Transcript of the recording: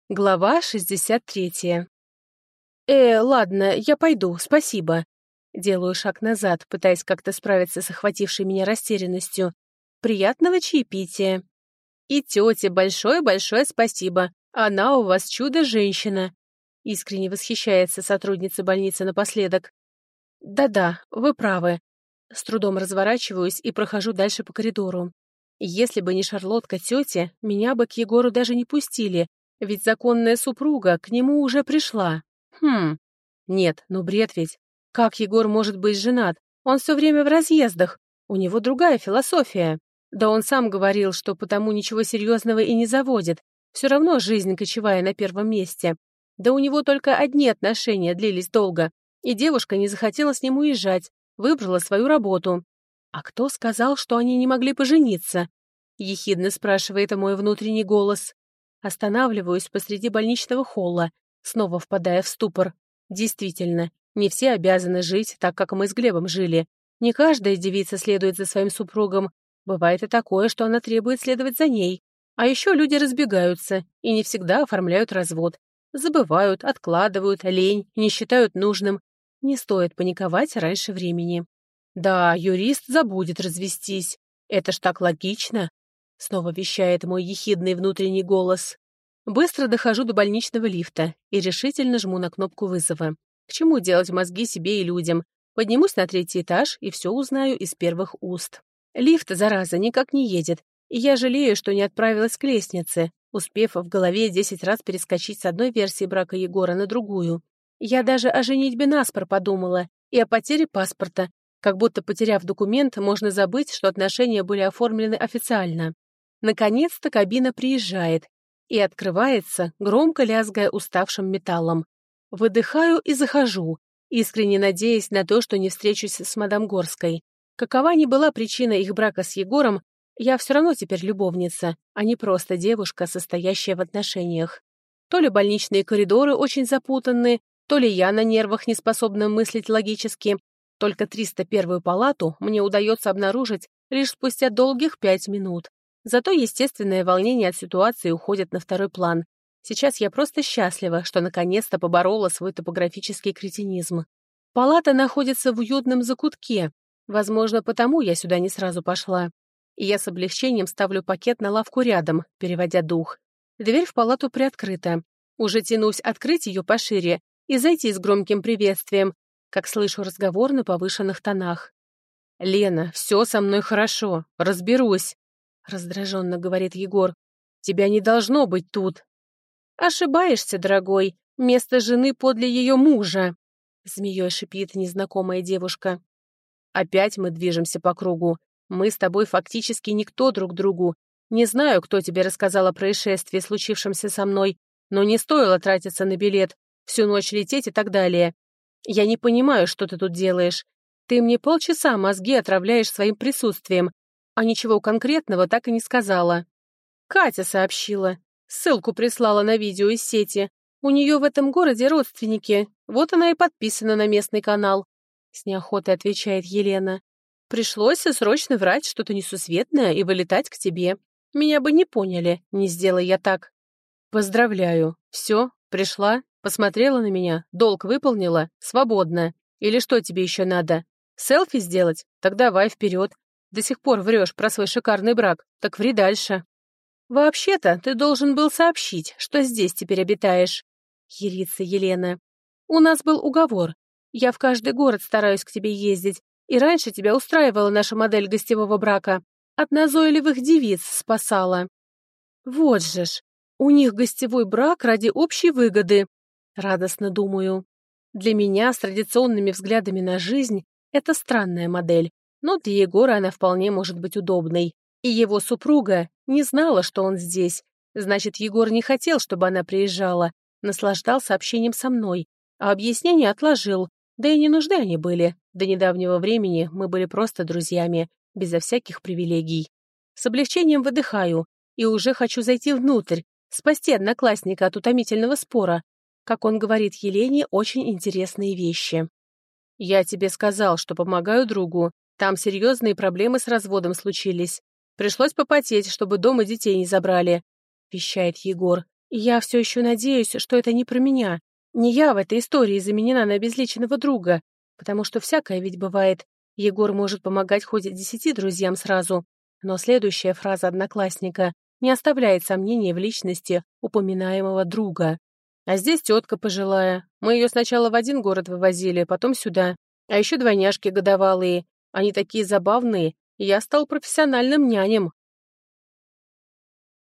Глава 63. Ладно, я пойду, спасибо. Делаю шаг назад, пытаясь как-то справиться с охватившей меня растерянностью. Приятного чаепития. И тете большое-большое спасибо. Она у вас чудо-женщина. Искренне восхищается сотрудница больницы напоследок. Да-да, вы правы. С трудом разворачиваюсь и прохожу дальше по коридору. Если бы не шарлотка тети, меня бы к Егору даже не пустили, ведь законная супруга к нему уже пришла. Нет, ну бред ведь. Как Егор может быть женат? Он все время в разъездах. У него другая философия. Да он сам говорил, что потому ничего серьезного и не заводит. Все равно жизнь кочевая на первом месте. Да у него только одни отношения длились долго. И девушка не захотела с ним уезжать, выбрала свою работу. А кто сказал, что они не могли пожениться? Ехидно спрашивает мой внутренний голос. Останавливаюсь посреди больничного холла, снова впадая в ступор. Действительно, не все обязаны жить так, как мы с Глебом жили. Не каждая девица следует за своим супругом. Бывает и такое, что она требует следовать за ней. А еще люди разбегаются и не всегда оформляют развод. Забывают, откладывают, лень, не считают нужным. Не стоит паниковать раньше времени. Да, юрист забудет развестись. Это ж так логично. Снова вещает мой ехидный внутренний голос. Быстро дохожу до больничного лифта и решительно жму на кнопку вызова. К чему делать мозги себе и людям? Поднимусь на 3-й этаж и все узнаю из первых уст. Лифт, зараза, никак не едет, и я жалею, что не отправилась к лестнице, успев в голове 10 раз перескочить с одной версии брака Егора на другую. Я даже о женитьбе наспор подумала и о потере паспорта, как будто, потеряв документ, можно забыть, что отношения были оформлены официально. Наконец-то кабина приезжает и открывается, громко лязгая уставшим металлом. Выдыхаю и захожу, искренне надеясь на то, что не встречусь с мадам Горской. Какова ни была причина их брака с Егором, я все равно теперь любовница, а не просто девушка, состоящая в отношениях. То ли больничные коридоры очень запутанны, то ли я на нервах не способна мыслить логически. Только 301-ю палату мне удается обнаружить лишь спустя долгих 5 минут. Зато естественное волнение от ситуации уходит на второй план. Сейчас я просто счастлива, что наконец-то поборола свой топографический кретинизм. Палата находится в уютном закутке. Возможно, потому я сюда не сразу пошла. И я с облегчением ставлю пакет на лавку рядом, переводя дух. Дверь в палату приоткрыта. Уже тянусь открыть ее пошире и зайти с громким приветствием, как слышу разговор на повышенных тонах. «Лена, все со мной хорошо, разберусь», — раздраженно говорит Егор. «Тебя не должно быть тут». «Ошибаешься, дорогой, место жены подле ее мужа», — змеей шипит незнакомая девушка. «Опять мы движемся по кругу. Мы с тобой фактически никто друг другу. Не знаю, кто тебе рассказал о происшествии, случившемся со мной, но не стоило тратиться на билет, всю ночь лететь и так далее. Я не понимаю, что ты тут делаешь. Ты мне полчаса мозги отравляешь своим присутствием, а ничего конкретного так и не сказала». Катя сообщила. Ссылку прислала на видео из сети. У нее в этом городе родственники. Вот она и подписана на местный канал. С неохотой отвечает Елена. Пришлось срочно врать что-то несусветное и вылетать к тебе. Меня бы не поняли, не сделай я так. Поздравляю. Все, пришла, посмотрела на меня, долг выполнила, свободна. Или что тебе еще надо? Селфи сделать? Так давай вперед. До сих пор врешь про свой шикарный брак, так ври дальше. Вообще-то ты должен был сообщить, что здесь теперь обитаешь. Ерится Елена. У нас был уговор. Я в каждый город стараюсь к тебе ездить, и раньше тебя устраивала наша модель гостевого брака. От назойливых девиц спасала. Вот же ж, у них гостевой брак ради общей выгоды. Радостно думаю. Для меня с традиционными взглядами на жизнь это странная модель, но для Егора она вполне может быть удобной. И его супруга не знала, что он здесь. Значит, Егор не хотел, чтобы она приезжала, наслаждался общением со мной, а объяснения отложил. Да и не нужны они были. До недавнего времени мы были просто друзьями, безо всяких привилегий. С облегчением выдыхаю и уже хочу зайти внутрь, спасти одноклассника от утомительного спора. Как он говорит Елене, очень интересные вещи. «Я тебе сказал, что помогаю другу. Там серьезные проблемы с разводом случились. Пришлось попотеть, чтобы дом и детей не забрали», — вещает Егор, Я все еще надеюсь, что это не про меня. Не я в этой истории заменена на обезличенного друга, потому что всякое ведь бывает. Егор может помогать хоть 10 друзьям сразу, но следующая фраза одноклассника не оставляет сомнений в личности упоминаемого друга. А здесь тетка пожилая. Мы ее сначала в один город вывозили, потом сюда. А еще двойняшки годовалые. Они такие забавные, и я стал профессиональным нянем.